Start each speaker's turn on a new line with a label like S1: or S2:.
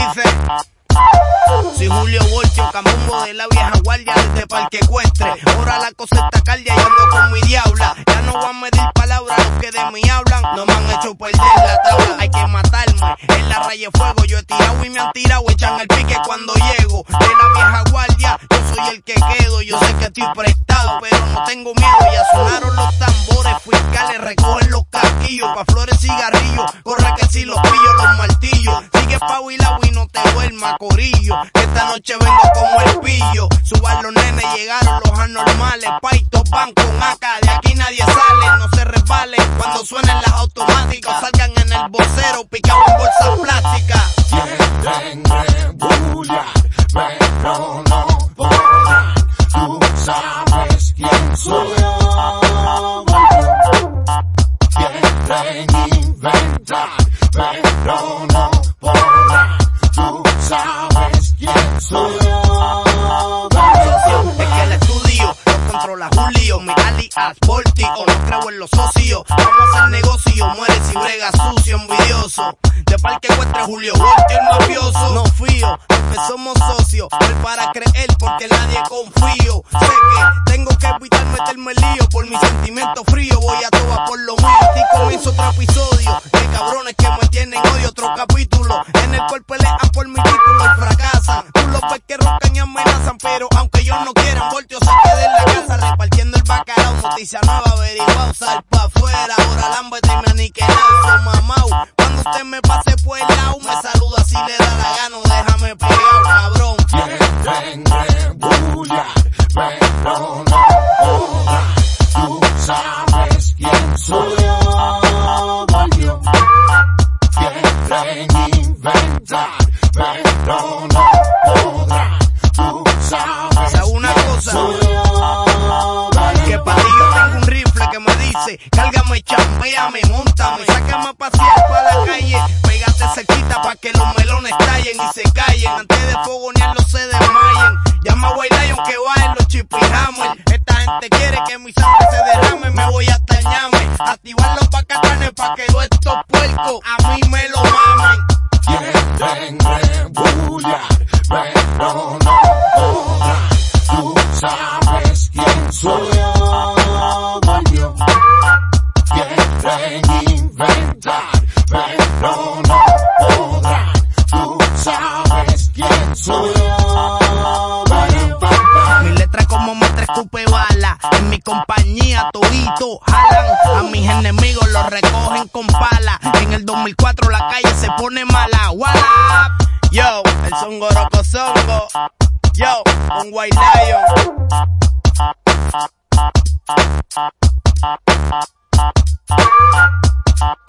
S1: dice: soy Julio Voltio, Camumbo de la vieja guardia desde Parque Ecuestre. Ahora la cosa está caldia y ando con mi diabla. Ya no voy a medir palabras, los que de mí hablan no me han hecho perder la tabla. Hay que matarme, en la raya de fuego yo he tirado y me han tirado, echan el pique cuando llego. De la vieja guardia, yo soy el que quedo. Yo sé que estoy prestado, pero no tengo miedo. Ya sonaron los tambores, fiscales recogen los casquillos. Pa' flores, cigarrillos, corre que si los pillo los martillos. Sigue pavilao y no te duermas, corillo, que esta noche vengo como el pillo. Suban los nenes, llegaron los anormales. Paitos van con AK, de aquí nadie sale. No se resbalen cuando suenen las automáticas. Salgan en el vocero, picados en bolsas plásticas.
S2: Quieren rebullar, pero no podrán. Tú sabes quién soy yo. Quieren inventar, pero no podrán. Tú sabes quién soy yo.
S1: Es que el estudio lo controla Julio, mi alias Voltio. No creo en los socios, vamos a hacer negocio. Muere si brega sucio, envidioso. De Parque Ecuestre, Julio Voltio, el mafioso. No fío, aunque somos socios, hoy para creer porque nadie confío. Sé que tengo que evitar meterme en lío, por mis sentimientos fríos voy a todas por lo mío. Aquí comienza otro episodio de cabrones que me tienen odio, otro capítulo en el cual pelean por mi título y fracasan. Tú los ves que roncan y amenazan, pero aunque ellos no quieran, Voltio se queda en la casa repartiendo el bacalao. Noticia nueva, averiguado, sal pa' afuera. Ahora lámbete y me aniquilao, so mamau. Cuando usted me pase por el lado, me saluda si le da la gana, déjame pegado, cabrón.
S2: Quieren rebullar, pero no podrán. Tú sabes quién soy yo. Quieren inventar, pero no podrán. Tú sabes
S1: ¿sabes una cosa?
S2: soy yo.
S1: Que para ti yo tengo un rifle que me dice: cárgame, champéame, móntame, sácame a pasear pa' la calle. Pégate cerquita pa' que los melones tallen y se callen. Antes de fogonearlos se desmayen. Llama a White Lion que bajen los Chip y Hammer. Esta gente quiere que mi sangre se derrame. Me voy hasta el ñame, activar los bacacanes pa' que todos estos puercos a mí me lo mamen.
S2: Quieren rebullar, pero no podrán. Tú sabes quién soy yo. Quieren inventar, pero no podrán. Tú sabes quién soy yo.
S1: Mi letra como me escupe bala. En mi compañía todito jalan. A mis enemigos los recogen con pala. En el 2004 la calle se pone mala. Wala. Yo, el Songoroco Songo. Yo, un White Lion.